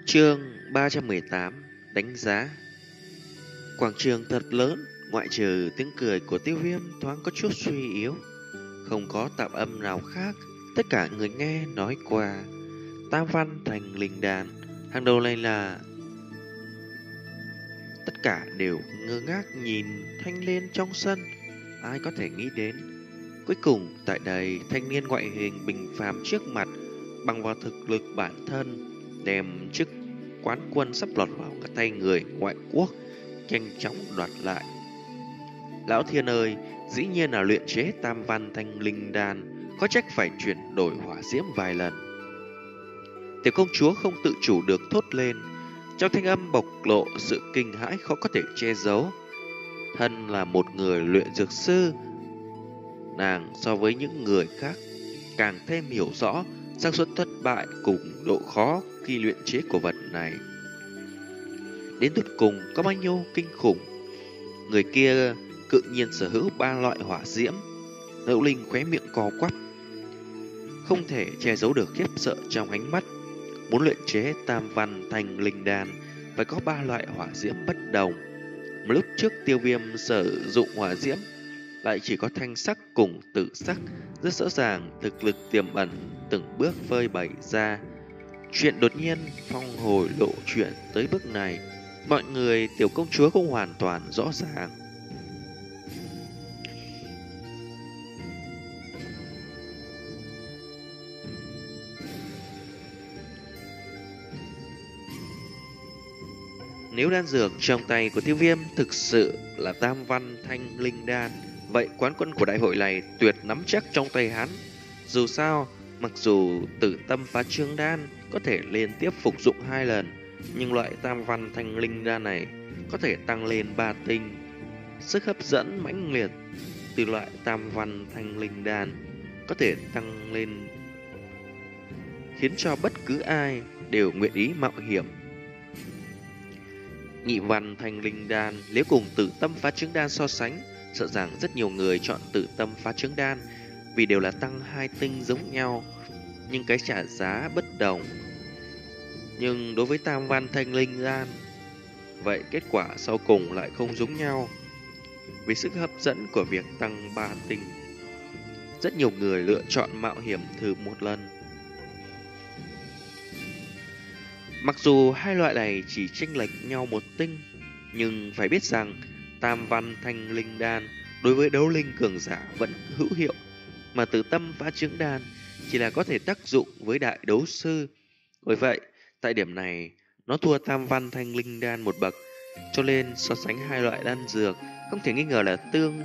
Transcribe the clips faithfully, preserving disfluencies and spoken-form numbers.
Chương ba trăm mười tám. Đánh giá. Quảng trường thật lớn, ngoại trừ tiếng cười của Tiêu Viêm thoáng có chút suy yếu, không có tạp âm nào khác. Tất cả người nghe nói qua Tam Văn Thành Linh Đàn. Hàng đầu này là tất cả đều ngơ ngác nhìn thanh niên trong sân. Ai có thể nghĩ đến cuối cùng tại đây thanh niên ngoại hình bình phàm trước mặt bằng vào thực lực bản thân đem chức quán quân sắp lọt vào các tay người ngoại quốc nhanh chóng đoạt lại. Lão Thiên ơi, dĩ nhiên là luyện chế Tam Văn Thanh Linh Đan, có trách phải chuyển đổi hỏa diễm vài lần. Tiểu công chúa không tự chủ được thốt lên, trong thanh âm bộc lộ sự kinh hãi khó có thể che giấu. Thân là một người luyện dược sư, nàng so với những người khác càng thêm hiểu rõ xác suất thất bại cùng độ khó khi luyện chế của vật này đến tột cùng có bao nhiêu kinh khủng. Người kia cự nhiên sở hữu ba loại hỏa diễm. Nữ Linh khóe miệng co quắp, không thể che giấu được khiếp sợ trong ánh mắt. Muốn luyện chế Tam Văn Thanh Linh Đan phải có ba loại hỏa diễm bất đồng. Mà lúc trước Tiêu Viêm sử dụng hỏa diễm lại chỉ có thanh sắc cùng tử sắc, rất rõ ràng thực lực tiềm ẩn từng bước phơi bày ra. Chuyện đột nhiên phong hồi lộ chuyện tới bước này, mọi người tiểu công chúa cũng hoàn toàn rõ ràng. Nếu đan dược trong tay của Tiêu Viêm thực sự là Tam Văn Thanh Linh Đan, vậy quán quân của đại hội này tuyệt nắm chắc trong tay hắn. Dù sao, mặc dù Tử Tâm Phá Trương Đan có thể liên tiếp phục dụng hai lần, nhưng loại Tam Văn Thanh Linh Đan này có thể tăng lên ba tinh. Sức hấp dẫn mãnh liệt từ loại Tam Văn Thanh Linh Đan có thể tăng lên, khiến cho bất cứ ai đều nguyện ý mạo hiểm. Nhị Văn Thanh Linh Đan nếu cùng Tử Tâm Phá Trương Đan so sánh, sợ rằng rất nhiều người chọn Tử Tâm Phá Trương Đan vì đều là tăng hai tinh giống nhau, nhưng cái trả giá bất đồng. Nhưng đối với Tam Văn Thanh Linh Đan, vậy kết quả sau cùng lại không giống nhau. Vì sức hấp dẫn của việc tăng ba tinh, rất nhiều người lựa chọn mạo hiểm thử một lần. Mặc dù hai loại này chỉ chênh lệch nhau một tinh, nhưng phải biết rằng Tam Văn Thanh Linh Đan đối với đấu linh cường giả vẫn hữu hiệu, mà Tử Tâm Phá Trương Đan chỉ là có thể tác dụng với đại đấu sư. Bởi vậy, tại điểm này, nó thua Tam Văn Thanh Linh Đan một bậc, cho nên so sánh hai loại đan dược không thể nghi ngờ là tương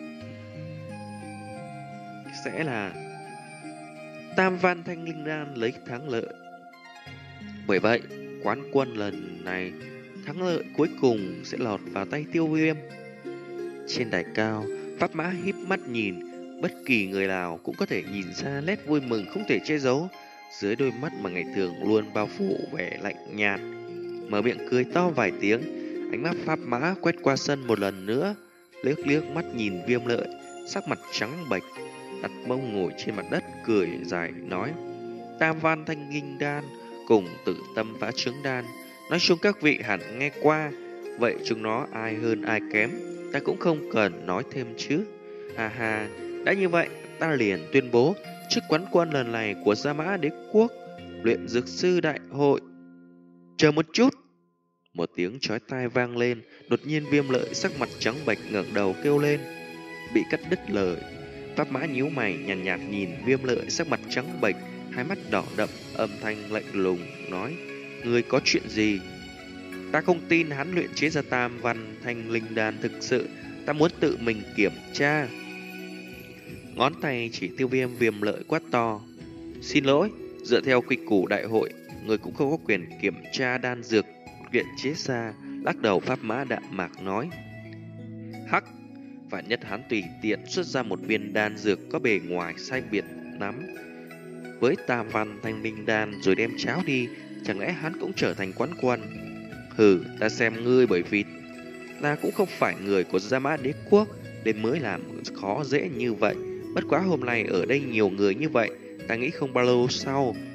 sẽ là Tam Văn Thanh Linh Đan lấy thắng lợi. Bởi vậy, quán quân lần này thắng lợi cuối cùng sẽ lọt vào tay Tiêu Viêm. Trên đài cao, Pháp Mã híp mắt nhìn, bất kỳ người nào cũng có thể nhìn ra nét vui mừng không thể che giấu dưới đôi mắt mà ngày thường luôn bao phủ vẻ lạnh nhạt. Mở miệng cười to vài tiếng, ánh mắt Pháp Mã quét qua sân một lần nữa, liếc liếc mắt nhìn Viêm Lợi, sắc mặt trắng bệch, đặt mông ngồi trên mặt đất cười dài nói: Tam Văn Thanh Linh Đan cùng Tử Tâm Phá Trương Đan, nói chung các vị hẳn nghe qua, vậy chúng nó ai hơn ai kém ta cũng không cần nói thêm chứ. Ha ha, đã như vậy ta liền tuyên bố chức quán quân lần này của Gia Mã Đế Quốc luyện dược sư đại hội. Chờ một chút. Một tiếng chói tai vang lên, đột nhiên Viêm Lợi sắc mặt trắng bệch ngẩng đầu kêu lên. Bị cắt đứt lời, Pháp Mã nhíu mày nhàn nhạt, nhạt nhìn Viêm Lợi sắc mặt trắng bệch, hai mắt đỏ đậm, âm thanh lạnh lùng nói: Ngươi có chuyện gì? Ta không tin hắn luyện chế ra Tam Văn Thanh Linh Đan thực sự, ta muốn tự mình kiểm tra. Ngón tay chỉ Tiêu Viêm. Viêm Lợi quát to: Xin lỗi, dựa theo quy củ đại hội, người cũng không có quyền kiểm tra đan dược luyện chế ra. Lắc đầu, Pháp Mã đạm mạc nói: Hắc, vạn nhất hắn tùy tiện xuất ra một viên đan dược có bề ngoài sai biệt lắm với Tam Văn Thanh Linh Đan rồi đem cháo đi, chẳng lẽ hắn cũng trở thành quán quân? Hừ, ta xem ngươi bởi vì ta cũng không phải người của Gia Mã Đế Quốc nên mới làm khó dễ như vậy. Bất quá hôm nay ở đây nhiều người như vậy, ta nghĩ không bao lâu sau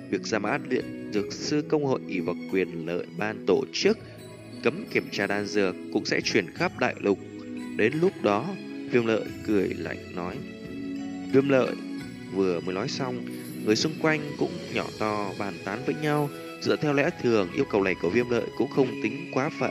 việc Gia Mã Điện Dược Sư Công hội ỷ vào quyền lợi ban tổ chức cấm kiểm tra đan dược cũng sẽ truyền khắp đại lục. Đến lúc đó, Viêm Lợi cười lạnh nói. Viêm Lợi vừa mới nói xong, người xung quanh cũng nhỏ to bàn tán với nhau. Dựa theo lẽ thường, yêu cầu này của Viêm Lợi cũng không tính quá phận.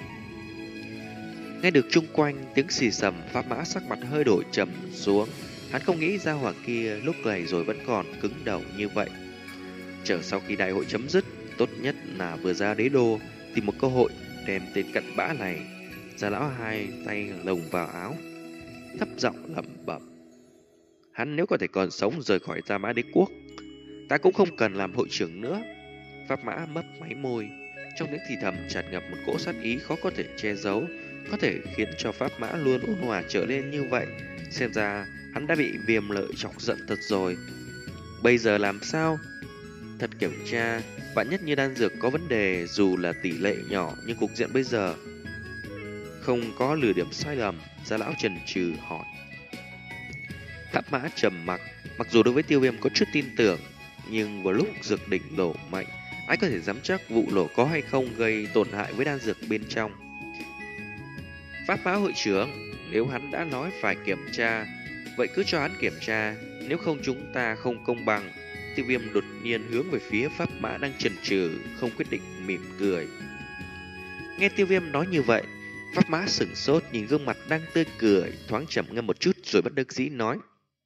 Nghe được chung quanh tiếng xì xầm, Pháp Mã sắc mặt hơi đổi trầm xuống. Hắn không nghĩ ra hỏa kia lúc này rồi vẫn còn cứng đầu như vậy. Chờ sau khi đại hội chấm dứt, tốt nhất là vừa ra đế đô tìm một cơ hội đem tên cặn bã này. Gia lão hai tay lồng vào áo, thấp giọng lẩm bẩm. Hắn nếu có thể còn sống rời khỏi Gia Mã Đế Quốc, ta cũng không cần làm hội trưởng nữa. Pháp Mã mấp máy môi, trong tiếng thì thầm tràn ngập một cỗ sát ý khó có thể che giấu, có thể khiến cho Pháp Mã luôn ôn hòa trở nên như vậy. Xem ra hắn đã bị Viêm Lợi chọc giận thật rồi. Bây giờ làm sao? Thật kiểm tra, vạn nhất như đan dược có vấn đề, dù là tỷ lệ nhỏ nhưng cục diện bây giờ không có lừa điểm sai lầm. Gia lão chần chừ hỏi. Pháp Mã trầm mặc, mặc dù đối với Tiêu Viêm có chút tin tưởng, nhưng vào lúc dược đỉnh nổ mạnh, ai có thể dám chắc vụ nổ có hay không gây tổn hại với đan dược bên trong. Pháp Mã hội trưởng, nếu hắn đã nói phải kiểm tra, vậy cứ cho hắn kiểm tra, nếu không chúng ta không công bằng. Tiêu Viêm đột nhiên hướng về phía Pháp Mã đang chần chừ, không quyết định, mỉm cười. Nghe Tiêu Viêm nói như vậy, Pháp Mã sửng sốt nhìn gương mặt đang tươi cười, thoáng trầm ngâm một chút rồi bất đắc dĩ nói.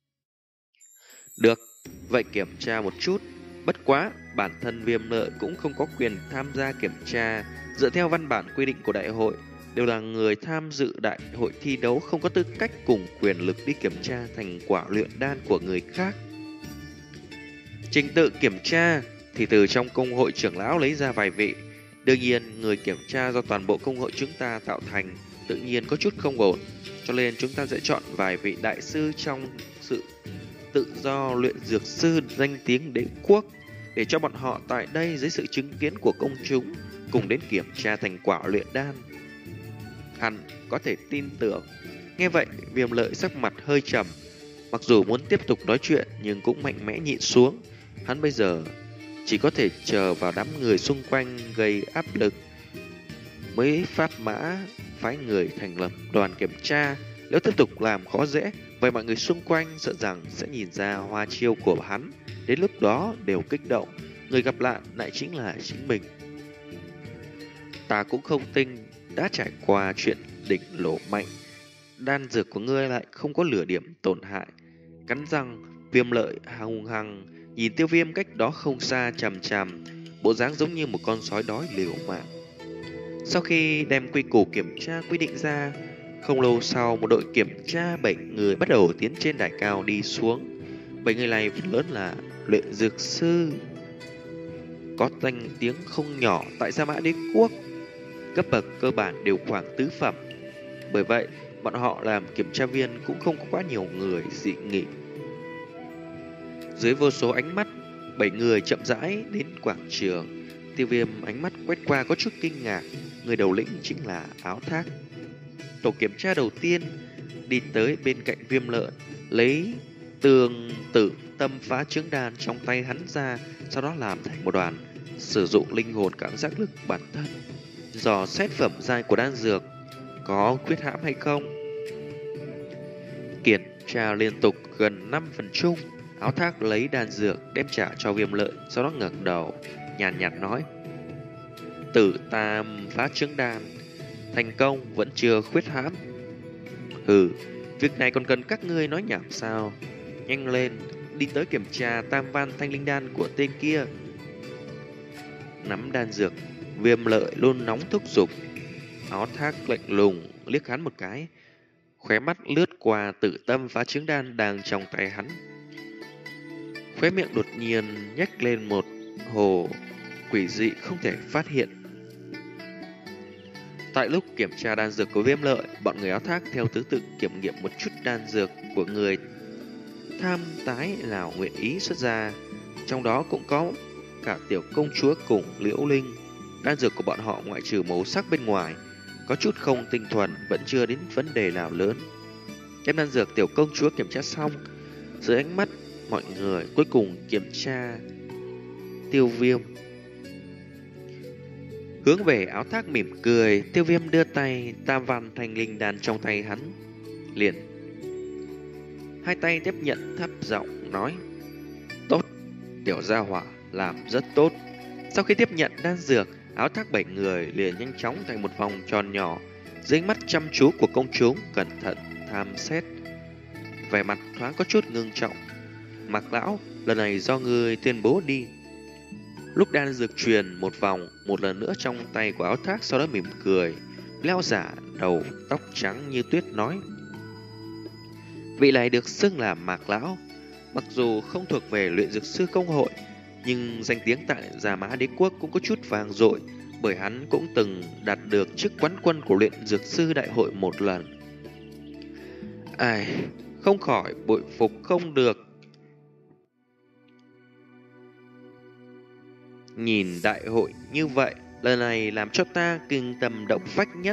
Được, vậy kiểm tra một chút. Bất quá, bản thân Viêm Lợi cũng không có quyền tham gia kiểm tra. Dựa theo văn bản quy định của đại hội, đều là người tham dự đại hội thi đấu không có tư cách cùng quyền lực đi kiểm tra thành quả luyện đan của người khác. Trình tự kiểm tra thì từ trong công hội trưởng lão lấy ra vài vị. Đương nhiên, người kiểm tra do toàn bộ công hội chúng ta tạo thành tự nhiên có chút không ổn, cho nên chúng ta sẽ chọn vài vị đại sư trong sự tự do luyện dược sư danh tiếng đế quốc để cho bọn họ tại đây dưới sự chứng kiến của công chúng cùng đến kiểm tra thành quả luyện đan. Hắn có thể tin tưởng. Nghe vậy, Viêm Lợi sắc mặt hơi trầm, mặc dù muốn tiếp tục nói chuyện nhưng cũng mạnh mẽ nhịn xuống. Hắn bây giờ chỉ có thể chờ vào đám người xung quanh gây áp lực mới Pháp Mã phái người thành lập đoàn kiểm tra. Nếu tiếp tục làm khó dễ, vậy mọi người xung quanh sợ rằng sẽ nhìn ra hoa chiêu của hắn, đến lúc đó đều kích động, người gặp nạn lại chính là chính mình. Ta cũng không tin đã trải qua chuyện đỉnh lỗ mạnh, đan dược của ngươi lại không có lửa điểm tổn hại. Cắn răng, Viêm Lợi hung hăng nhìn Tiêu Viêm cách đó không xa chằm chằm, bộ dáng giống như một con sói đói liều mạng. Sau khi đem quy củ kiểm tra quy định ra, không lâu sau một đội kiểm tra bảy người bắt đầu tiến trên đài cao đi xuống. Bảy người này phần lớn là luyện dược sư, có danh tiếng không nhỏ tại Gia Mã Đế Quốc, cấp bậc cơ bản đều khoảng tứ phẩm. Bởi vậy, bọn họ làm kiểm tra viên cũng không có quá nhiều người dị nghị. Dưới vô số ánh mắt, bảy người chậm rãi đến quảng trường. Tiêu Viêm ánh mắt quét qua có chút kinh ngạc, người đầu lĩnh chính là Áo Thác. Tổ kiểm tra đầu tiên đi tới bên cạnh Viêm Lợi, lấy tường tử tâm phá trứng đan trong tay hắn ra, sau đó làm thành một đoàn, sử dụng linh hồn cảm giác lực bản thân dò xét phẩm giai của đan dược có khuyết hãm hay không. Kiểm tra liên tục gần năm phần chung, Áo Thác lấy đan dược đem trả cho Viêm Lợi, sau đó ngẩng đầu nhàn nhạt, nhạt nói: Tử tam phá trứng đan thành công, vẫn chưa khuyết hãm. Hừ, việc này còn cần các ngươi nói nhảm sao? Nhanh lên, đi tới kiểm tra tam văn thanh linh đan của tên kia. Nắm đan dược, Viêm Lợi luôn nóng thúc giục. Áo Thác lạnh lùng liếc hắn một cái, khóe mắt lướt qua tử tâm phá trứng đan đang trong tay hắn. Khóe miệng đột nhiên nhếch lên một hồ quỷ dị không thể phát hiện. Tại lúc kiểm tra đan dược của Viêm Lợi, bọn người Áo Thác theo thứ tự kiểm nghiệm một chút đan dược của người tham tái nào nguyện ý xuất ra. Trong đó cũng có cả tiểu công chúa cùng Liễu Linh. Đan dược của bọn họ ngoại trừ màu sắc bên ngoài có chút không tinh thuần, vẫn chưa đến vấn đề nào lớn. Đem đan dược tiểu công chúa kiểm tra xong, dưới ánh mắt mọi người cuối cùng kiểm tra Tiêu Viêm. Hướng về áo thác mỉm cười, Tiêu Viêm đưa tay, tam văn thanh linh đan trong tay hắn liền hai tay tiếp nhận, thấp giọng nói: tốt, tiểu gia hỏa làm rất tốt. Sau khi tiếp nhận đan dược, áo thác bảy người liền nhanh chóng thành một vòng tròn nhỏ, dưới ánh mắt chăm chú của công chúng cẩn thận tham xét. Vẻ mặt thoáng có chút ngưng trọng. Mạc lão, lần này do ngươi tuyên bố đi. Lúc đan dược truyền một vòng một lần nữa trong tay của áo thác, sau đó mỉm cười, lão giả đầu tóc trắng như tuyết nói: vị này được xưng là Mạc lão, mặc dù không thuộc về luyện dược sư công hội, nhưng danh tiếng tại Gia Mã Đế quốc cũng có chút vang dội, bởi hắn cũng từng đạt được chức quán quân của luyện dược sư đại hội một lần. Ai, không khỏi bội phục không được. Nhìn đại hội như vậy, lần này làm cho ta kinh tâm động phách nhất.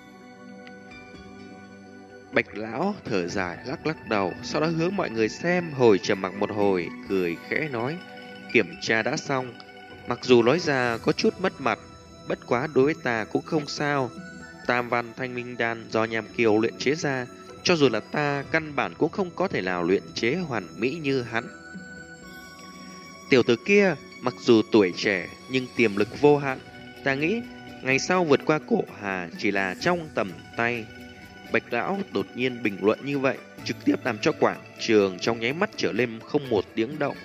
Bạch lão thở dài lắc lắc đầu, sau đó hướng mọi người xem, hồi trầm mặc một hồi, cười khẽ nói: kiểm tra đã xong. Mặc dù nói ra có chút mất mặt, bất quá đối với ta cũng không sao. Tam văn thanh minh đan do Nham Kiều luyện chế ra, cho dù là ta căn bản cũng không có thể nào luyện chế hoàn mỹ như hắn. Tiểu tử kia mặc dù tuổi trẻ nhưng tiềm lực vô hạn, ta nghĩ ngày sau vượt qua cổ hà chỉ là trong tầm tay. Bạch lão đột nhiên bình luận như vậy, trực tiếp làm cho quảng trường trong nháy mắt trở lên không một tiếng động.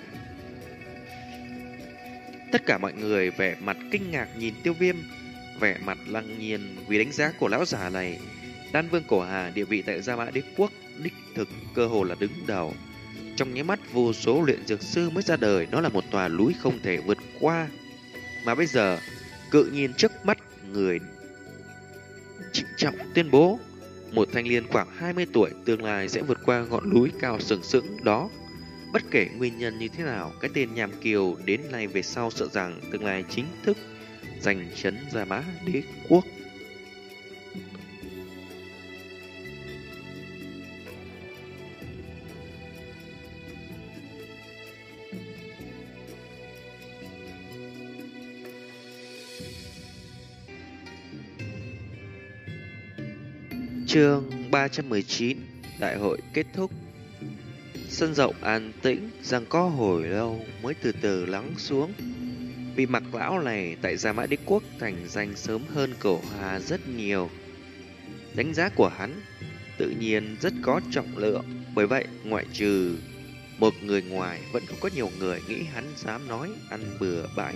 Tất cả mọi người vẻ mặt kinh ngạc nhìn Tiêu Viêm, vẻ mặt lăng nhiên vì đánh giá của lão già này. Đan vương cổ hà địa vị tại Gia Mã Đế quốc đích thực cơ hồ là đứng đầu. Trong nháy mắt vô số luyện dược sư mới ra đời, nó là một tòa núi không thể vượt qua. Mà bây giờ, cự nhiên trước mắt người trịnh trọng tuyên bố, một thanh niên khoảng hai mươi tuổi tương lai sẽ vượt qua ngọn núi cao sừng sững đó. Bất kể nguyên nhân như thế nào, cái tên Nham Kiều đến nay về sau sợ rằng tương lai chính thức giành chấn Gia Mã Đế quốc. Chương ba trăm mười chín. Đại hội kết thúc. Sân rộng an tĩnh, giằng co hồi lâu mới từ từ lắng xuống. Vì Mạc lão này tại Gia Mã Đế quốc thành danh sớm hơn Cổ Hà rất nhiều. Đánh giá của hắn tự nhiên rất có trọng lượng, bởi vậy ngoại trừ một người ngoài, vẫn không có nhiều người nghĩ hắn dám nói ăn bừa bãi.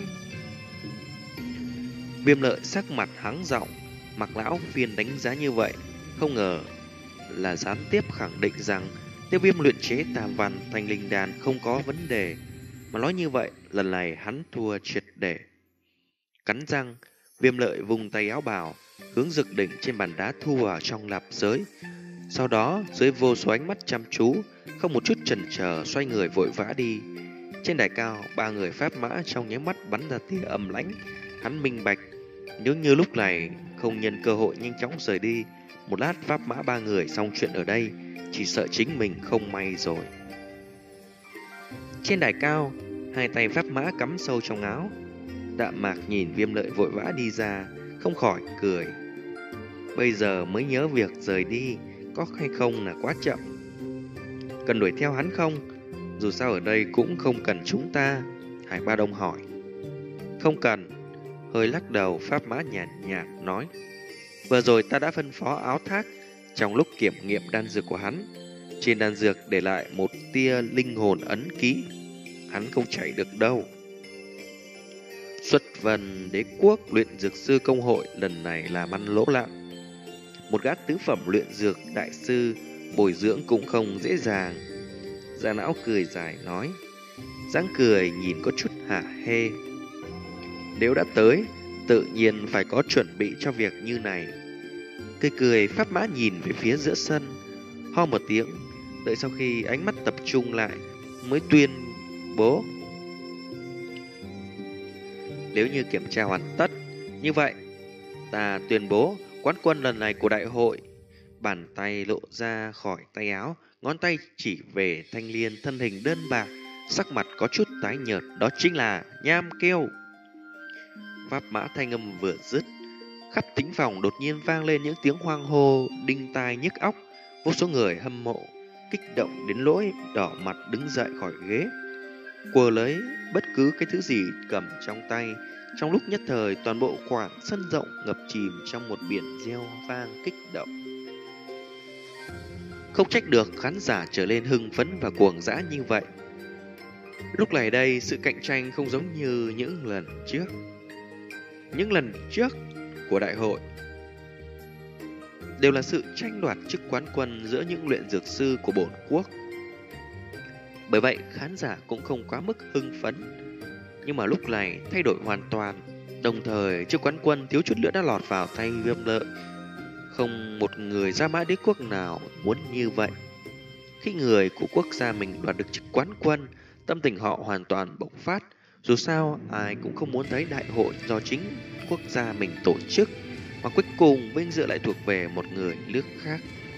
Viêm Lợi sắc mặt hắng giọng, Mạc lão phiên đánh giá như vậy, không ngờ là gián tiếp khẳng định rằng Tiêu Viêm luyện chế tam văn thanh linh đan không có vấn đề. Mà nói như vậy, lần này hắn thua triệt để. Cắn răng, Viêm Lợi vùng tay áo bào, hướng Dực Đỉnh trên bàn đá thu vào trong lạp giới. Sau đó, dưới vô số ánh mắt chăm chú, không một chút chần chờ xoay người vội vã đi. Trên đài cao, ba người pháp mã trong nháy mắt bắn ra tia âm lãnh. Hắn minh bạch, nếu như lúc này không nhân cơ hội nhanh chóng rời đi, một lát pháp mã ba người xong chuyện ở đây, chỉ sợ chính mình không may rồi. Trên đài cao, hai tay pháp mã cắm sâu trong áo. Đạm Mạc nhìn Viêm Lợi vội vã đi ra, không khỏi cười. Bây giờ mới nhớ việc rời đi, có hay không là quá chậm. Cần đuổi theo hắn không? Dù sao ở đây cũng không cần chúng ta. Hải Ba Đông hỏi. Không cần. Hơi lắc đầu, pháp mã nhạt nhạt nói. Vừa rồi ta đã phân phó áo thác, trong lúc kiểm nghiệm đan dược của hắn, trên đan dược để lại một tia linh hồn ấn ký. Hắn không chạy được đâu. Xuất Vân Đế quốc luyện dược sư công hội lần này làm ăn lỗ lặng. Một gã tứ phẩm luyện dược đại sư bồi dưỡng cũng không dễ dàng. Gia Não cười dài nói, dáng cười nhìn có chút hả hê. Nếu đã tới, tự nhiên phải có chuẩn bị cho việc như này. Cười cười, pháp mã nhìn về phía giữa sân, ho một tiếng, đợi sau khi ánh mắt tập trung lại mới tuyên bố. Nếu như kiểm tra hoàn tất, như vậy ta tuyên bố quán quân lần này của đại hội. Bàn tay lộ ra khỏi tay áo, ngón tay chỉ về thanh liên thân hình đơn bạc, sắc mặt có chút tái nhợt, đó chính là Nham Kiêu. Pháp mã thanh âm vừa dứt, khắp thính phòng đột nhiên vang lên những tiếng hoang hô đinh tai nhức óc. Vô số người hâm mộ kích động đến nỗi đỏ mặt đứng dậy khỏi ghế, quờ lấy bất cứ cái thứ gì cầm trong tay. Trong lúc nhất thời, toàn bộ quảng sân rộng ngập chìm trong một biển reo vang kích động. Không trách được khán giả trở lên hưng phấn và cuồng dã như vậy. Lúc này đây, sự cạnh tranh không giống như những lần trước. Những lần trước của đại hội đều là sự tranh đoạt chức quán quân giữa những luyện dược sư của bổn quốc. Bởi vậy, khán giả cũng không quá mức hưng phấn. Nhưng mà lúc này thay đổi hoàn toàn. Đồng thời, chức quán quân thiếu chút nữa đã lọt vào tay Viêm Lợi. Không một người Gia Mã Đế quốc nào muốn như vậy. Khi người của quốc gia mình đoạt được chức quán quân, tâm tình họ hoàn toàn bộc phát. Dù sao, ai cũng không muốn thấy đại hội do chính quốc gia mình tổ chức, mà cuối cùng vinh dự lại thuộc về một người nước khác.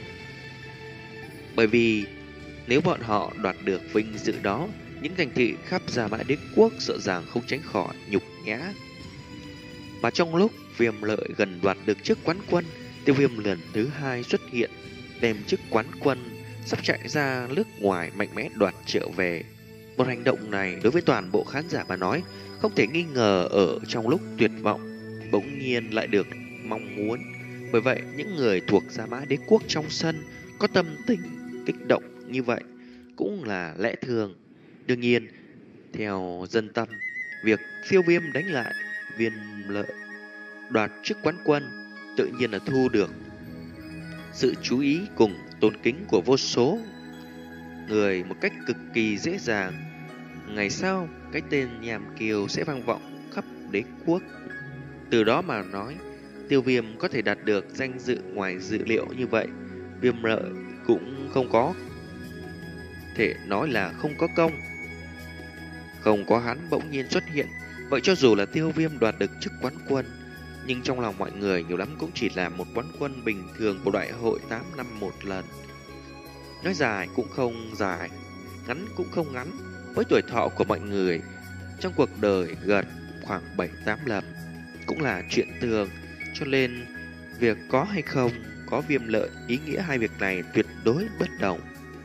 Bởi vì nếu bọn họ đoạt được vinh dự đó, những thành thị khắp Gia Mã Đế quốc sợ rằng không tránh khỏi nhục nhã. Mà trong lúc Viêm Lợi gần đoạt được chức quán quân, Tiêu Viêm lần thứ hai xuất hiện, đem chức quán quân sắp chạy ra nước ngoài mạnh mẽ đoạt trở về. Một hành động này đối với toàn bộ khán giả mà nói, không thể nghi ngờ ở trong lúc tuyệt vọng, bỗng nhiên lại được mong muốn. Bởi vậy, những người thuộc Gia Mã Đế quốc trong sân có tâm tình kích động như vậy cũng là lẽ thường. Đương nhiên, theo dân tâm, việc Tiêu Viêm đánh lại Viêm Lợi đoạt chức quán quân tự nhiên là thu được sự chú ý cùng tôn kính của vô số người một cách cực kỳ dễ dàng. Ngày sau, cái tên Nham Kiêu sẽ vang vọng khắp đế quốc. Từ đó mà nói, Tiêu Viêm có thể đạt được danh dự ngoài dự liệu như vậy, Viêm Lợi cũng không có thể nói là không có công. Không có hắn bỗng nhiên xuất hiện, vậy cho dù là Tiêu Viêm đoạt được chức quán quân, nhưng trong lòng mọi người nhiều lắm cũng chỉ là một quán quân bình thường của đại hội tám năm một lần. Nói dài cũng không dài, ngắn cũng không ngắn. Với tuổi thọ của mọi người, trong cuộc đời gần khoảng bảy tám lần cũng là chuyện thường. Cho nên việc có hay không có Viêm Lợi, ý nghĩa hai việc này tuyệt đối bất đồng.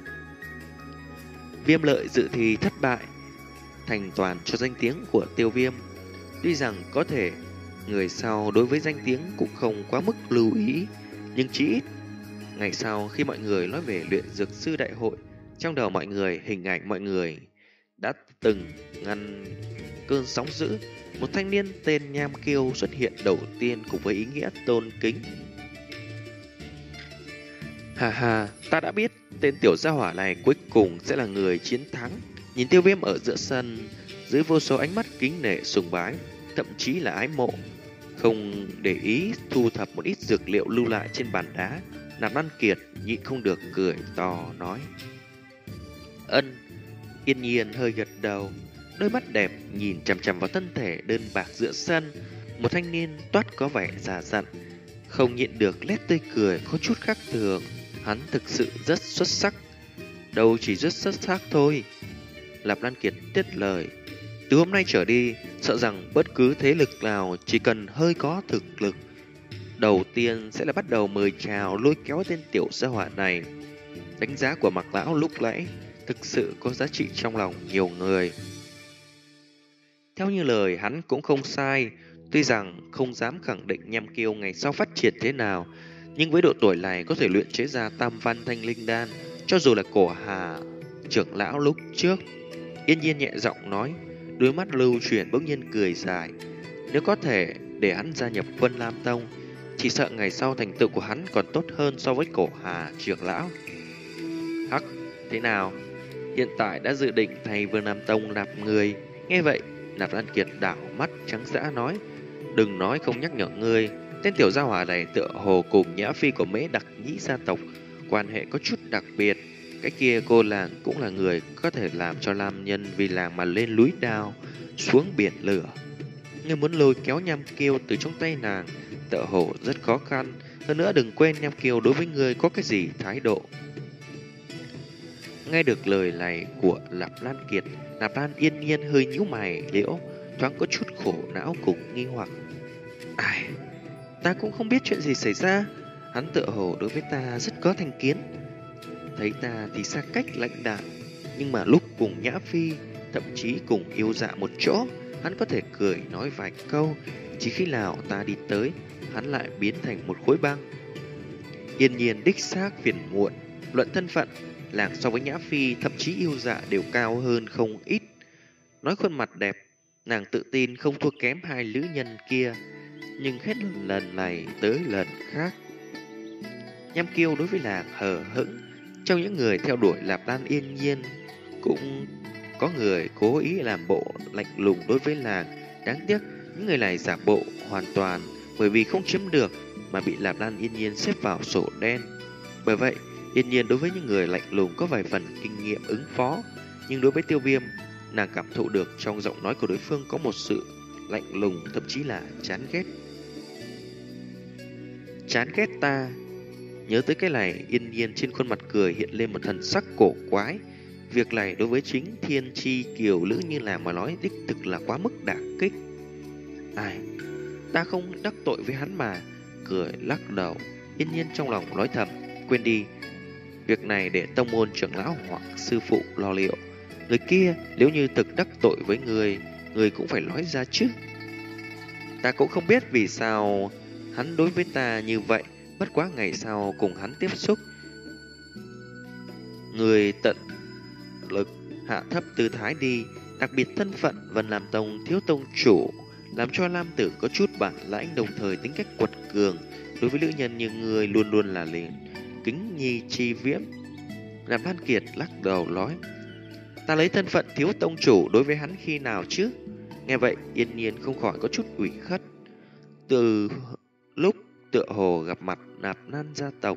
Viêm Lợi dự thi thất bại, thành toàn cho danh tiếng của Tiêu Viêm. Tuy rằng có thể người sau đối với danh tiếng cũng không quá mức lưu ý, nhưng chỉ ít ngày sau khi mọi người nói về luyện dược sư đại hội, trong đầu mọi người hình ảnh mọi người đã từng ngăn cơn sóng dữ. Một thanh niên tên Nham Kiêu xuất hiện đầu tiên cùng với ý nghĩa tôn kính. Hà hà, ta đã biết tên tiểu gia hỏa này cuối cùng sẽ là người chiến thắng. Nhìn Tiêu Viêm ở giữa sân, dưới vô số ánh mắt kính nể sùng bái, thậm chí là ái mộ, không để ý thu thập một ít dược liệu lưu lại trên bàn đá, Nạp Lan Kiệt nhịn không được cười to nói: Ân. Yên Nhiên hơi gật đầu, đôi mắt đẹp nhìn chằm chằm vào thân thể đơn bạc giữa sân. Một thanh niên toát có vẻ già dặn, không nhịn được nét tươi cười có chút khác thường. Hắn thực sự rất xuất sắc. Đâu chỉ rất xuất sắc thôi, Nạp Lan Kiệt tiết lời. Từ hôm nay trở đi, sợ rằng bất cứ thế lực nào chỉ cần hơi có thực lực, đầu tiên sẽ là bắt đầu mời chào lôi kéo tên tiểu gia hỏa này. Đánh giá của Mạc Lão lúc nãy thực sự có giá trị trong lòng nhiều người. Theo như lời hắn cũng không sai, tuy rằng không dám khẳng định Nham Kiêu ngày sau phát triển thế nào, nhưng với độ tuổi này có thể luyện chế ra tam văn thanh linh đan, cho dù là Cổ Hà trưởng lão lúc trước. Yên Nhiên nhẹ giọng nói, đôi mắt lưu chuyển bỗng nhiên cười dài. Nếu có thể để hắn gia nhập Vân Lam Tông, chỉ sợ ngày sau thành tựu của hắn còn tốt hơn so với Cổ Hà trưởng lão. Hắc, thế nào? Hiện tại đã dự định thay Vân Lam Tông nạp người. Nghe vậy, Nạp Lan Kiệt đảo mắt trắng dã nói, đừng nói không nhắc nhở ngươi, tên tiểu gia hỏa này tựa hồ cùng Nhã Phi của Mễ Đặc Nhĩ gia tộc quan hệ có chút đặc biệt. Cái kia cô làng cũng là người có thể làm cho nam nhân vì làng mà lên núi đao, xuống biển lửa. Nhưng muốn lôi kéo Nham Kiêu từ trong tay nàng, tựa hồ rất khó khăn. Hơn nữa đừng quên Nham Kiêu đối với ngươi có cái gì thái độ. Nghe được lời này của Lạp Lan Kiệt, Nạp Lan Yên Nhiên hơi nhíu mày liễu, thoáng có chút khổ não cùng nghi hoặc. Ai, ta cũng không biết chuyện gì xảy ra. Hắn tựa hồ đối với ta rất có thành kiến. Thấy ta thì xa cách lãnh đạm, nhưng mà lúc cùng Nhã Phi, thậm chí cùng yêu dạ một chỗ, hắn có thể cười nói vài câu. Chỉ khi nào ta đi tới, hắn lại biến thành một khối băng. Yên Nhiên đích xác phiền muộn. Luận thân phận, nàng so với Nhã Phi thậm chí yêu dạ đều cao hơn không ít. Nói khuôn mặt đẹp, nàng tự tin không thua kém hai nữ nhân kia. Nhưng hết lần, lần này tới lần khác, Nham Kiêu đối với nàng hờ hững. Trong những người theo đuổi Lạp Lan Yên Nhiên, cũng có người cố ý làm bộ lạnh lùng đối với nàng. Đáng tiếc, những người này giả bộ hoàn toàn bởi vì không chiếm được mà bị Lạp Lan Yên Nhiên xếp vào sổ đen. Bởi vậy, Yên Nhiên đối với những người lạnh lùng có vài phần kinh nghiệm ứng phó. Nhưng đối với Tiêu Viêm, nàng cảm thụ được trong giọng nói của đối phương có một sự lạnh lùng, thậm chí là chán ghét. Chán ghét ta. Nhớ tới cái này, Yên Nhiên trên khuôn mặt cười hiện lên một thần sắc cổ quái. Việc này đối với chính thiên chi kiều nữ như là mà nói đích thực là quá mức đả kích. Ai, ta không đắc tội với hắn mà. Cười lắc đầu, Yên Nhiên trong lòng nói thầm, quên đi, việc này để tông môn trưởng lão hoặc sư phụ lo liệu. Người kia nếu như thực đắc tội với người, người cũng phải nói ra chứ. Ta cũng không biết vì sao hắn đối với ta như vậy. Bất quá ngày sau cùng hắn tiếp xúc, người tận lực hạ thấp tư thái đi. Đặc biệt thân phận Vân Lam Tông thiếu tông chủ, làm cho Lam Tử có chút bản lãnh, đồng thời tính cách quật cường. Đối với nữ nhân như người luôn luôn là liền kính nhi chi viễn. Làm Lan Kiệt lắc đầu nói, ta lấy thân phận thiếu tông chủ đối với hắn khi nào chứ? Nghe vậy Yên Nhiên không khỏi có chút ủy khuất. Từ lúc tựa hồ gặp mặt Nạp Lan gia tộc,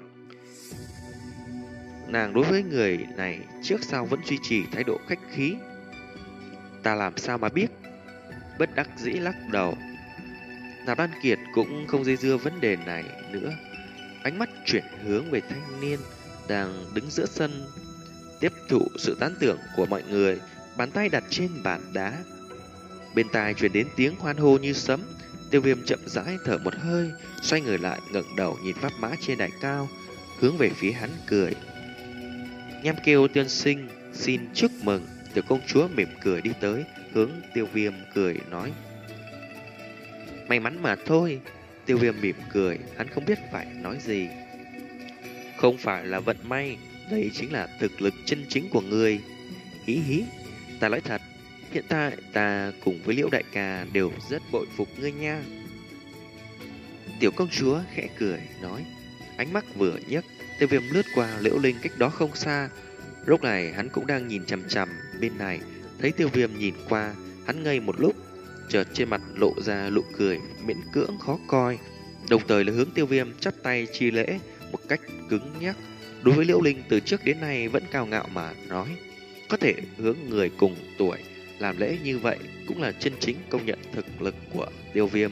nàng đối với người này trước sau vẫn duy trì thái độ khách khí. Ta làm sao mà biết? Bất đắc dĩ lắc đầu. Nạp Lan Kiệt cũng không dây dưa vấn đề này nữa, ánh mắt chuyển hướng về thanh niên đang đứng giữa sân, tiếp thụ sự tán thưởng của mọi người, bàn tay đặt trên bàn đá. Bên tai truyền đến tiếng hoan hô như sấm. Tiêu Viêm chậm rãi thở một hơi, xoay người lại ngẩng đầu nhìn pháp mã trên đài cao, hướng về phía hắn cười. Nham Kiêu tiên sinh, xin chúc mừng. Tiểu công chúa mỉm cười đi tới, hướng Tiêu Viêm cười nói, may mắn mà thôi. Tiêu Viêm mỉm cười, hắn không biết phải nói gì. Không phải là vận may, đây chính là thực lực chân chính của người. Hí hí, ta nói thật, hiện tại ta cùng với Liễu đại ca đều rất bội phục ngươi nha. Tiểu công chúa khẽ cười nói, ánh mắt vừa nhấc, Tiêu Viêm lướt qua Liễu Linh cách đó không xa. Lúc này hắn cũng đang nhìn chằm chằm bên này, thấy Tiêu Viêm nhìn qua, hắn ngây một lúc, chợt trên mặt lộ ra nụ cười miễn cưỡng khó coi, đồng thời là hướng Tiêu Viêm chắp tay chi lễ một cách cứng nhắc. Đối với Liễu Linh từ trước đến nay vẫn cao ngạo mà nói, có thể hướng người cùng tuổi làm lễ như vậy cũng là chân chính công nhận thực lực của Tiêu Viêm.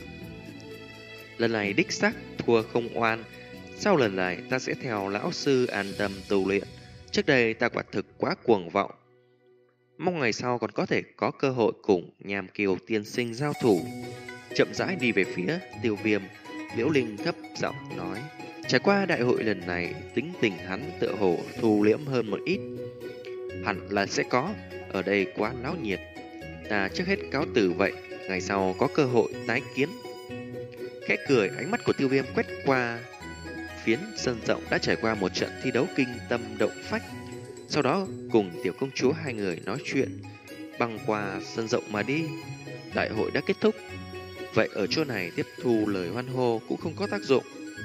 Lần này đích xác thua không oan. Sau lần này ta sẽ theo lão sư an tâm tu luyện. Trước đây ta quả thực quá cuồng vọng, mong ngày sau còn có thể có cơ hội cùng Nham Kiều tiên sinh giao thủ. Chậm rãi đi về phía Tiêu Viêm, Liễu Linh thấp giọng nói, trải qua đại hội lần này, tính tình hắn tựa hồ thu liễm hơn một ít. Hẳn là sẽ có, ở đây quá náo nhiệt. Ta trước hết cáo từ vậy, ngày sau có cơ hội tái kiến. Khẽ cười, ánh mắt của Tiêu Viêm quét qua phiến sân rộng đã trải qua một trận thi đấu kinh tâm động phách. Sau đó cùng tiểu công chúa hai người nói chuyện, băng qua sân rộng mà đi. Đại hội đã kết thúc, vậy ở chỗ này tiếp thu lời hoan hô cũng không có tác dụng.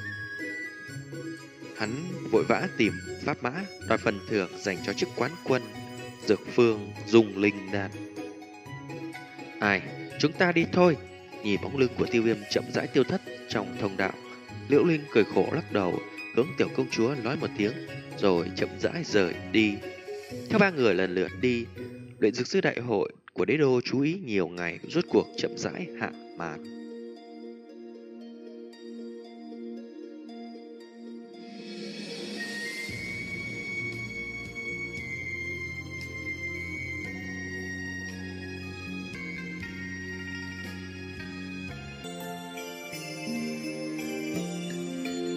Hắn vội vã tìm pháp mã đòi phần thưởng dành cho chức quán quân Dược Phương Dùng Linh Đan. Ai, chúng ta đi thôi. Nhìn bóng lưng của Tiêu Viêm chậm rãi tiêu thất trong thông đạo, Liễu Linh cười khổ lắc đầu, hướng tiểu công chúa nói một tiếng, rồi chậm rãi rời đi. Theo ba người lần lượt đi, luyện dược sư đại hội của đế đô chú ý nhiều ngày rốt cuộc chậm rãi hạ màn.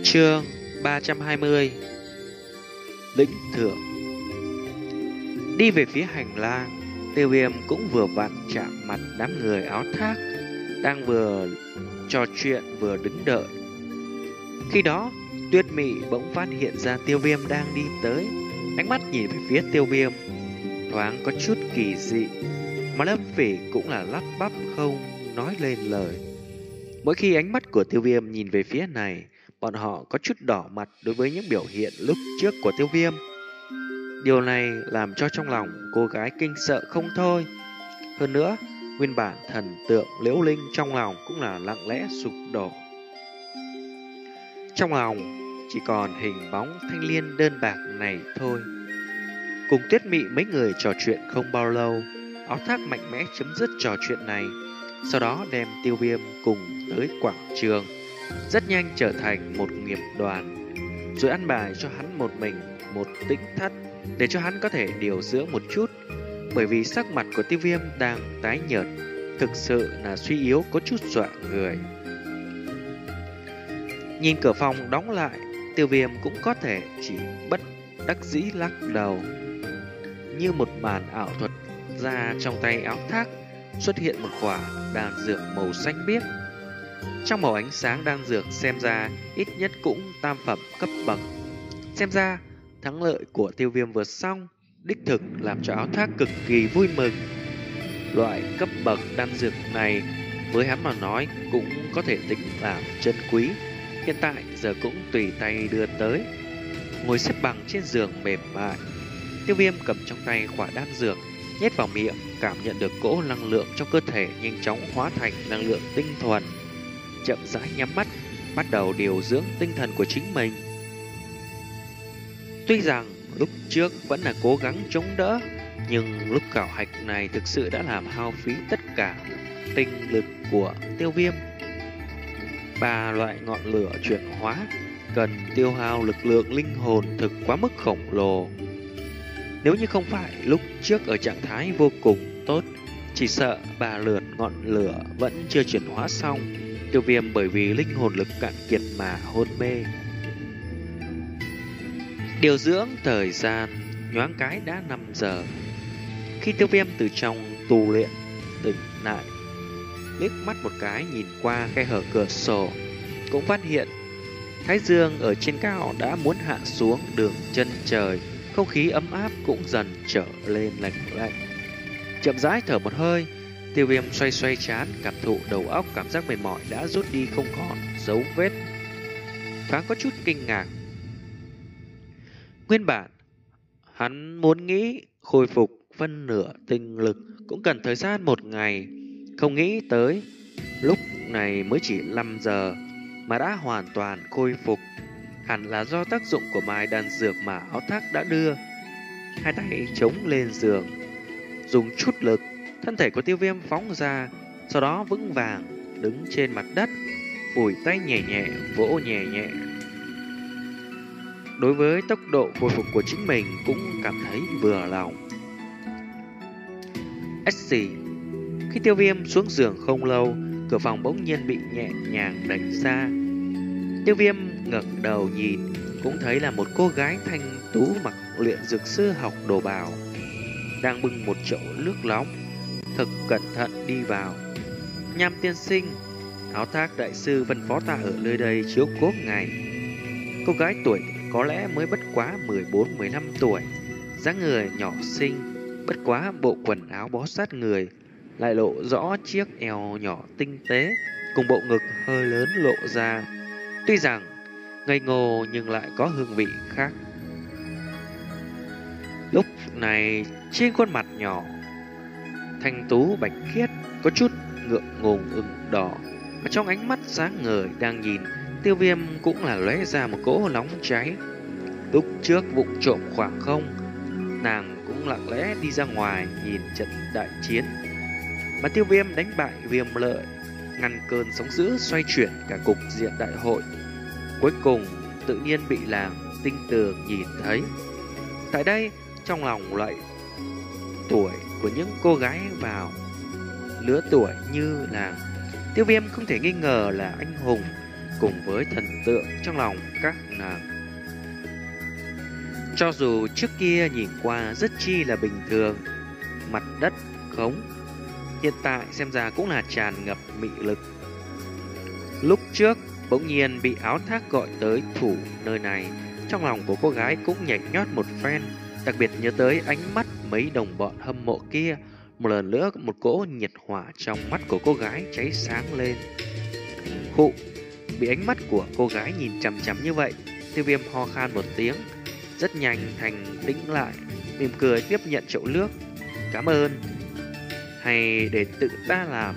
Chương ba trăm hai mươi. Lĩnh thưởng. Đi về phía hành lang, Tiêu Viêm cũng vừa vặn chạm mặt đám người áo thác đang vừa trò chuyện vừa đứng đợi. Khi đó, Tuyết Mị bỗng phát hiện ra Tiêu Viêm đang đi tới, ánh mắt nhìn về phía Tiêu Viêm thoáng có chút kỳ dị, mà Lâm Phỉ cũng là lắp bắp không nói lên lời. Mỗi khi ánh mắt của Tiêu Viêm nhìn về phía này, bọn họ có chút đỏ mặt đối với những biểu hiện lúc trước của Tiêu Viêm. Điều này làm cho trong lòng cô gái kinh sợ không thôi. Hơn nữa, nguyên bản thần tượng Liễu Linh trong lòng cũng là lặng lẽ sụp đổ. Trong lòng chỉ còn hình bóng thanh liên đơn bạc này thôi. Cùng Tuyết Mị mấy người trò chuyện không bao lâu, áo thác mạnh mẽ chấm dứt trò chuyện này, sau đó đem Tiêu Viêm cùng tới quảng trường, rất nhanh trở thành một nghiệp đoàn, rồi ăn bài cho hắn một mình một tĩnh thất để cho hắn có thể điều dưỡng một chút, bởi vì sắc mặt của Tiêu Viêm đang tái nhợt, thực sự là suy yếu có chút dọa người. Nhìn cửa phòng đóng lại, Tiêu Viêm cũng có thể chỉ bất đắc dĩ lắc đầu. Như một màn ảo thuật ra trong tay áo thác xuất hiện một quả đan dược màu xanh biếc. Trong màu ánh sáng đan dược xem ra ít nhất cũng tam phẩm cấp bậc. Xem ra thắng lợi của Tiêu Viêm vừa xong đích thực làm cho áo thác cực kỳ vui mừng. Loại cấp bậc đan dược này với hắn mà nói cũng có thể tính là chân quý. Hiện tại giờ cũng tùy tay đưa tới. Ngồi xếp bằng trên giường mềm mại, Tiêu Viêm cầm trong tay quả đan dược, nhét vào miệng, cảm nhận được cỗ năng lượng trong cơ thể nhanh chóng hóa thành năng lượng tinh thuần. Chậm rãi nhắm mắt, bắt đầu điều dưỡng tinh thần của chính mình. Tuy rằng lúc trước vẫn là cố gắng chống đỡ, nhưng lúc khảo hạch này thực sự đã làm hao phí tất cả tinh lực của Tiêu Viêm. Ba loại ngọn lửa chuyển hóa cần tiêu hao lực lượng linh hồn thực quá mức khổng lồ. Nếu như không phải lúc trước ở trạng thái vô cùng tốt, chỉ sợ ba lượt ngọn lửa vẫn chưa chuyển hóa xong, Tiêu Viêm bởi vì linh hồn lực cạn kiệt mà hôn mê. Điều dưỡng thời gian nhoáng cái đã năm giờ. Khi Tiêu Viêm từ trong tu luyện tỉnh lại, liếc mắt một cái nhìn qua khe hở cửa sổ, cũng phát hiện thái dương ở trên cao đã muốn hạ xuống đường chân trời, không khí ấm áp cũng dần trở lên lạnh lạnh. Chậm rãi thở một hơi, Tiêu Viêm xoay xoay trán, cảm thụ đầu óc cảm giác mệt mỏi đã rút đi không còn dấu vết. Thoáng có chút kinh ngạc. Nguyên bản hắn muốn nghĩ khôi phục phân nửa tinh lực cũng cần thời gian một ngày, không nghĩ tới lúc này mới chỉ năm giờ mà đã hoàn toàn khôi phục. Hẳn là do tác dụng của mai đan dược mà áo thác đã đưa. Hai tay chống lên giường, dùng chút lực, thân thể của Tiêu Viêm phóng ra, sau đó vững vàng đứng trên mặt đất, phủi tay nhẹ nhẹ, vỗ nhẹ nhẹ. Đối với tốc độ khôi phục của chính mình cũng cảm thấy vừa lòng. ét xê. Khi Tiêu Viêm xuống giường không lâu, cửa phòng bỗng nhiên bị nhẹ nhàng đẩy ra. Tiêu Viêm ngẩng đầu nhìn, cũng thấy là một cô gái thanh tú mặc luyện dược sư học đồ bào, đang bưng một chậu nước nóng, thật cẩn thận đi vào. Nham tiên sinh, áo thác đại sư phân phó ta ở nơi đây chiếu cố ngài. Cô gái tuổi có lẽ mới bất quá mười bốn mười lăm tuổi, dáng người nhỏ xinh, bất quá bộ quần áo bó sát người, lại lộ rõ chiếc eo nhỏ tinh tế, cùng bộ ngực hơi lớn lộ ra. Tuy rằng ngây ngô nhưng lại có hương vị khác. Lúc này trên khuôn mặt nhỏ thanh tú bạch khiết có chút ngượng ngùng ửng đỏ, và trong ánh mắt sáng ngời đang nhìn Tiêu Viêm cũng là lóe ra một cỗ nóng cháy. Lúc trước vụng trộm khoảng không, nàng cũng lặng lẽ đi ra ngoài nhìn trận đại chiến mà Tiêu Viêm đánh bại Viêm Lợi, ngăn cơn sóng dữ xoay chuyển cả cục diện đại hội. Cuối cùng tự nhiên bị làng tinh tường nhìn thấy. Tại đây trong lòng loại tuổi của những cô gái vào lứa tuổi như là Tiêu Viêm không thể nghi ngờ là anh hùng, cùng với thần tượng trong lòng các nàng. Cho dù trước kia nhìn qua rất chi là bình thường, mặt đất khống, hiện tại xem ra cũng là tràn ngập mị lực. Lúc trước bỗng nhiên bị áo thác gọi tới thủ nơi này, trong lòng của cô gái cũng nhảy nhót một phen, đặc biệt nhớ tới ánh mắt mấy đồng bọn hâm mộ kia. Một lần nữa một cỗ nhiệt hỏa trong mắt của cô gái cháy sáng lên. Khụ, bị ánh mắt của cô gái nhìn chằm chằm như vậy, Tiêu Viêm ho khan một tiếng, rất nhanh thành tĩnh lại, mỉm cười tiếp nhận chậu nước. Cảm ơn, hay để tự ta làm?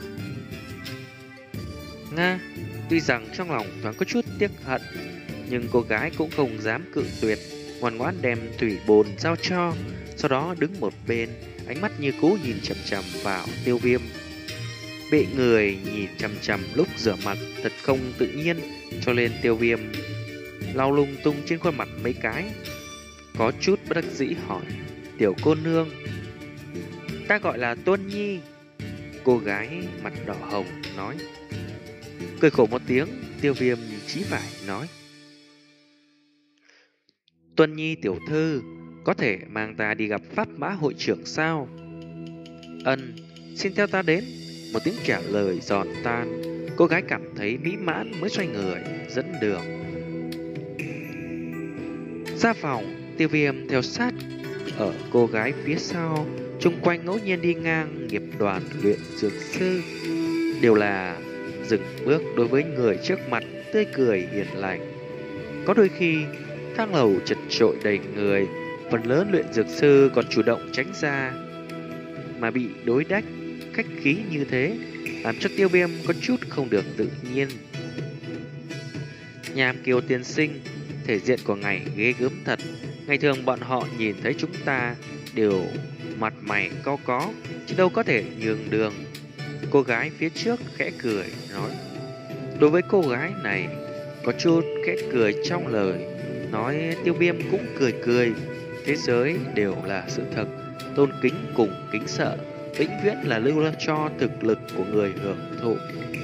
Nga, tuy rằng trong lòng thoáng có chút tiếc hận, nhưng cô gái cũng không dám cự tuyệt, ngoan ngoãn đem thủy bồn giao cho, sau đó đứng một bên, ánh mắt như cũ nhìn chằm chằm vào Tiêu Viêm. Bị người nhìn chằm chằm lúc rửa mặt thật không tự nhiên, cho nên Tiêu Viêm lau lung tung trên khuôn mặt mấy cái, có chút bất đắc dĩ hỏi: tiểu cô nương, ta gọi là Tuân Nhi. Cô gái mặt đỏ hồng nói. Cười khổ một tiếng, Tiêu Viêm chí phải nói: Tuân Nhi tiểu thư, có thể mang ta đi gặp Pháp Mã hội trưởng sao? Ân, xin theo ta đến. Một tiếng trả lời giòn tan, cô gái cảm thấy mỹ mãn mới xoay người dẫn đường ra phòng. Tiêu Viêm theo sát ở cô gái phía sau, chung quanh ngẫu nhiên đi ngang nghiệp đoàn luyện dược sư, đều là dừng bước đối với người trước mặt, tươi cười hiền lành. Có đôi khi thang lầu chật chội đầy người, phần lớn luyện dược sư còn chủ động tránh ra, mà bị đối đãi khách khí như thế làm cho Tiêu Viêm có chút không được tự nhiên. Nham Kiều tiên sinh, thể diện của ngài ghê gớm thật. Ngày thường bọn họ nhìn thấy chúng ta đều mặt mày cau có, chứ đâu có thể nhường đường. Cô gái phía trước khẽ cười nói. Đối với cô gái này có chút khẽ cười trong lời nói, Tiêu Viêm cũng cười cười. Thế giới đều là sự thật, tôn kính cùng kính sợ vĩnh viễn là lưu cho thực lực của người hưởng thụ.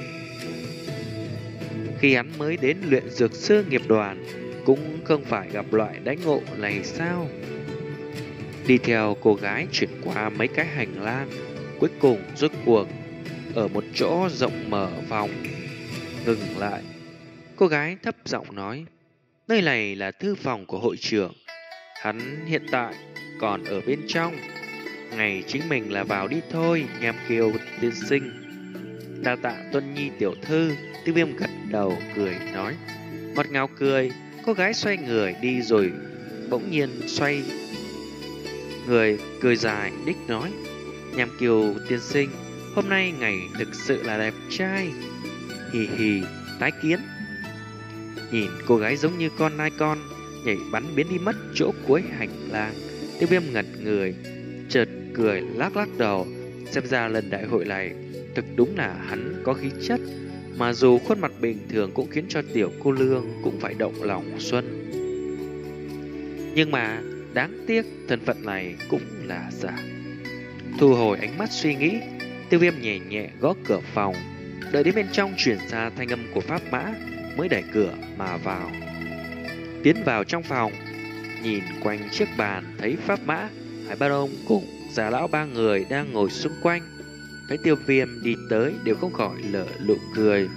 Khi hắn mới đến luyện dược sư nghiệp đoàn, cũng không phải gặp loại đãi ngộ này sao? Đi theo cô gái chuyển qua mấy cái hành lang, cuối cùng rốt cuộc ở một chỗ rộng mở phòng ngừng lại. Cô gái thấp giọng nói: nơi này là thư phòng của hội trưởng, hắn hiện tại còn ở bên trong. Ngày chính mình là vào đi thôi, Nham Kiều tiên sinh. Đa tạ Tuân Nhi tiểu thư. Tiêu Viêm gật đầu cười nói. Ngọt ngào cười, cô gái xoay người đi rồi bỗng nhiên xoay người cười dài đích nói: Nham Kiều tiên sinh, hôm nay ngày thực sự là đẹp trai. Hì hì, tái kiến. Nhìn cô gái giống như con nai con nhảy bắn biến đi mất chỗ cuối hành lang, Tiêu Viêm ngẩn người, chợt cười lắc lắc đầu. Xem ra lần đại hội này thực đúng là hắn có khí chất, mà dù khuôn mặt bình thường cũng khiến cho tiểu cô nương cũng phải động lòng xuân. Nhưng mà đáng tiếc thân phận này cũng là giả. Thu hồi ánh mắt suy nghĩ, Tiêu Viêm nhẹ nhẹ gõ cửa phòng, đợi đến bên trong chuyển ra thanh âm của Pháp Mã mới đẩy cửa mà vào. Tiến vào trong phòng, nhìn quanh chiếc bàn thấy Pháp Mã, Hải Ba Đông cùng già lão ba người đang ngồi xung quanh. Thấy Tiêu Viêm đi tới đều không khỏi lở nụ cười.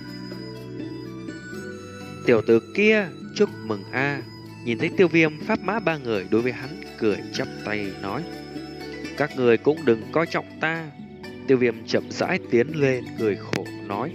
Tiểu tử kia, chúc mừng a. Nhìn thấy Tiêu Viêm, Pháp Mã ba người đối với hắn cười chắp tay nói: các người cũng đừng coi trọng ta. Tiêu Viêm chậm rãi tiến lên cười khổ nói: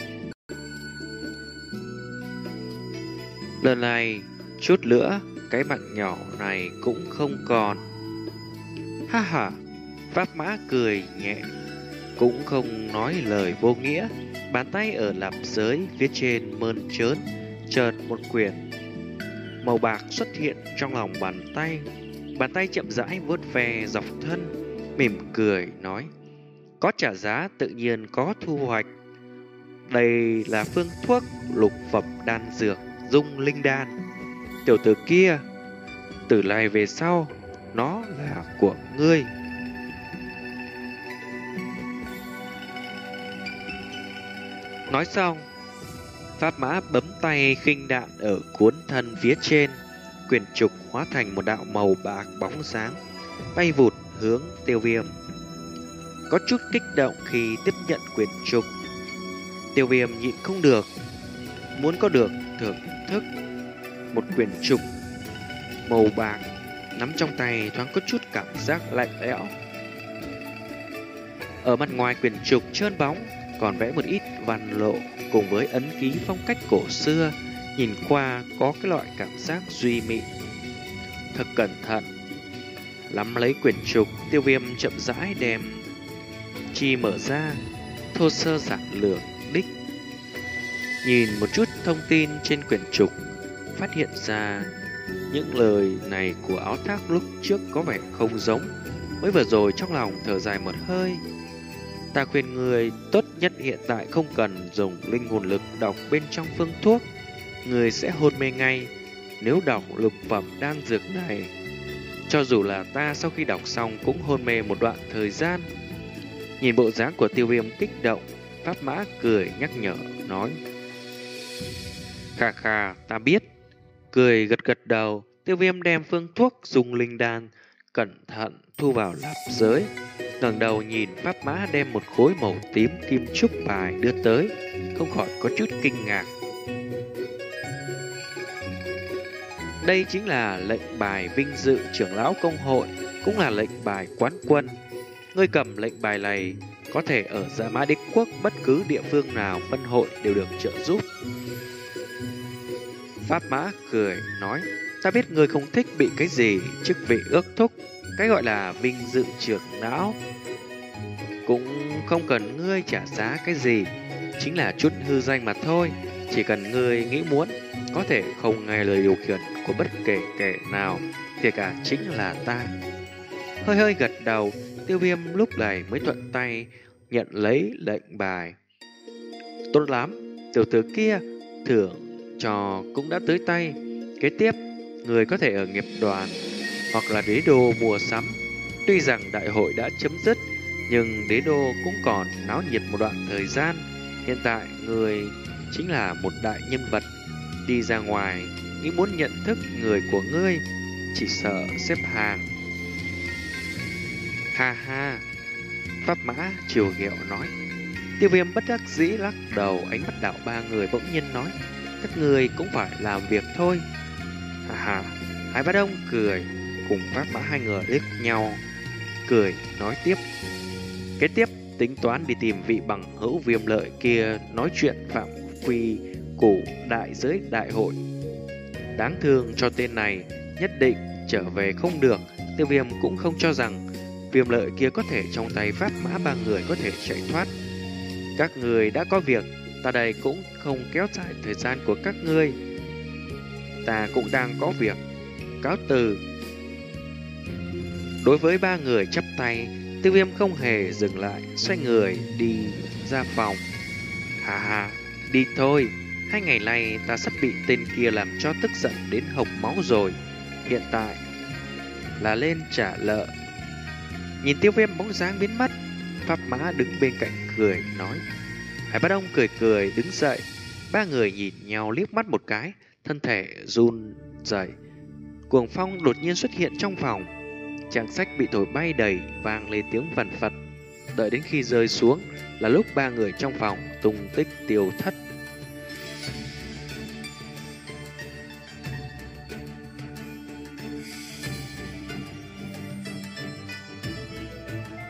lần này chút nữa cái mạng nhỏ này cũng không còn. Ha ha. Pháp Mã cười nhẹ, cũng không nói lời vô nghĩa. Bàn tay ở lạp giới phía trên mơn trớn, chợt một quyển màu bạc xuất hiện trong lòng bàn tay. Bàn tay chậm rãi vuốt ve dọc thân, mỉm cười nói: có trả giá tự nhiên có thu hoạch. Đây là phương thuốc lục phẩm đan dược Dung Linh Đan. Tiểu tử kia, từ nay về sau nó là của ngươi. Nói xong, Pháp Mã bấm tay khinh đạn ở cuốn thân phía trên, quyển trục hóa thành một đạo màu bạc bóng sáng, bay vụt hướng Tiêu Viêm. Có chút kích động khi tiếp nhận quyển trục, Tiêu Viêm nhịn không được, muốn có được thưởng thức một quyển trục màu bạc, nắm trong tay thoáng có chút cảm giác lạnh lẽo. Ở mặt ngoài quyển trục trơn bóng còn vẽ một ít văn lộ cùng với ấn ký phong cách cổ xưa, nhìn qua có cái loại cảm giác duy mị. Thật cẩn thận nắm lấy quyển trục, Tiêu Viêm chậm rãi đem chi mở ra, thô sơ giản lược đích nhìn một chút thông tin trên quyển trục, phát hiện ra những lời này của áo thác lúc trước có vẻ không giống. Mới vừa rồi trong lòng thở dài một hơi. Ta khuyên người tốt nhất hiện tại không cần dùng linh hồn lực đọc bên trong phương thuốc, người sẽ hôn mê ngay. Nếu đọc lục phẩm đan dược này, cho dù là ta sau khi đọc xong cũng hôn mê một đoạn thời gian. Nhìn bộ dáng của Tiêu Viêm kích động, Pháp Mã cười nhắc nhở nói: Khà khà, ta biết. Cười gật gật đầu, Tiêu Viêm đem phương thuốc dùng linh đan cẩn thận thu vào lạp giới, ngẩng đầu nhìn Pháp Mã đem một khối màu tím kim trúc bài đưa tới, không khỏi có chút kinh ngạc. Đây chính là lệnh bài vinh dự trưởng lão công hội, cũng là lệnh bài quán quân. Ngươi cầm lệnh bài này có thể ở Dạ Mã Đế Quốc bất cứ địa phương nào phân hội đều được trợ giúp. Pháp Mã cười nói: Ta biết ngươi không thích bị cái gì chức vị ước thúc, cái gọi là vinh dự trưởng lão cũng không cần ngươi trả giá cái gì, chính là chút hư danh mà thôi. Chỉ cần ngươi nghĩ muốn, có thể không nghe lời điều khiển của bất kể kẻ nào, kể cả chính là ta. Hơi hơi gật đầu, Tiêu Viêm lúc này mới thuận tay nhận lấy lệnh bài. Tốt lắm, tiểu tử kia thưởng trò cũng đã tới tay. Kế tiếp, người có thể ở nghiệp đoàn hoặc là đế đô mua sắm. Tuy rằng đại hội đã chấm dứt, nhưng đế đô cũng còn náo nhiệt một đoạn thời gian. Hiện tại, người chính là một đại nhân vật. Đi ra ngoài, nghĩ muốn nhận thức người của ngươi, chỉ sợ xếp hàng. Ha ha, Pháp Mã chiều ghẹo nói. Tiêu Viêm bất đắc dĩ lắc đầu, ánh mắt đạo ba người bỗng nhiên nói: Các người cũng phải làm việc thôi. Ha ha, Hai Bá Đông cười, cùng Pháp Mã hai người liếc nhau, cười nói tiếp: Kế tiếp, tính toán đi tìm vị bằng hữu Viêm Lợi kia nói chuyện phạm quy củ đại giới đại hội. Đáng thương cho tên này, nhất định trở về không được. Tiêu Viêm cũng không cho rằng Viêm Lợi kia có thể trong tay Pháp Mã ba người có thể chạy thoát. Các người đã có việc, ta đây cũng không kéo dài thời gian của các ngươi. Ta cũng đang có việc, cáo từ. Đối với ba người chắp tay, Tiêu Viêm không hề dừng lại, xoay người đi ra phòng. Hà hà, đi thôi. Hai ngày nay ta sắp bị tên kia làm cho tức giận đến hộc máu rồi. Hiện tại là lên trả nợ. Nhìn Tiêu Viêm bóng dáng biến mất, Pháp Mã đứng bên cạnh cười nói. Hải Bá Đông cười cười đứng dậy. Ba người nhìn nhau liếc mắt một cái, thân thể run rẩy. Cuồng phong đột nhiên xuất hiện trong phòng. Trang sách bị thổi bay đầy, vang lên tiếng vằn phật. Đợi đến khi rơi xuống là lúc ba người trong phòng tung tích tiêu thất.